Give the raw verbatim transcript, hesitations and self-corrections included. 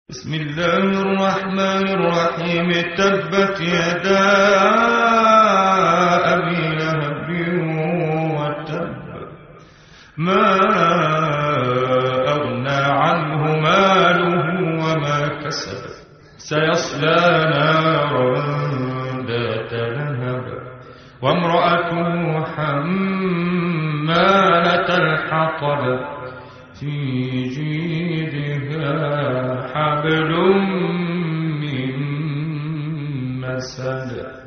بسم الله الرحمن الرحيم. تبت يدا أبي لهب وتب، ما أغنى عنه ماله وما كسب، سيصلى نارا ذات لهب وامرأته حمالة الحطب في جيدها حبل من مسد.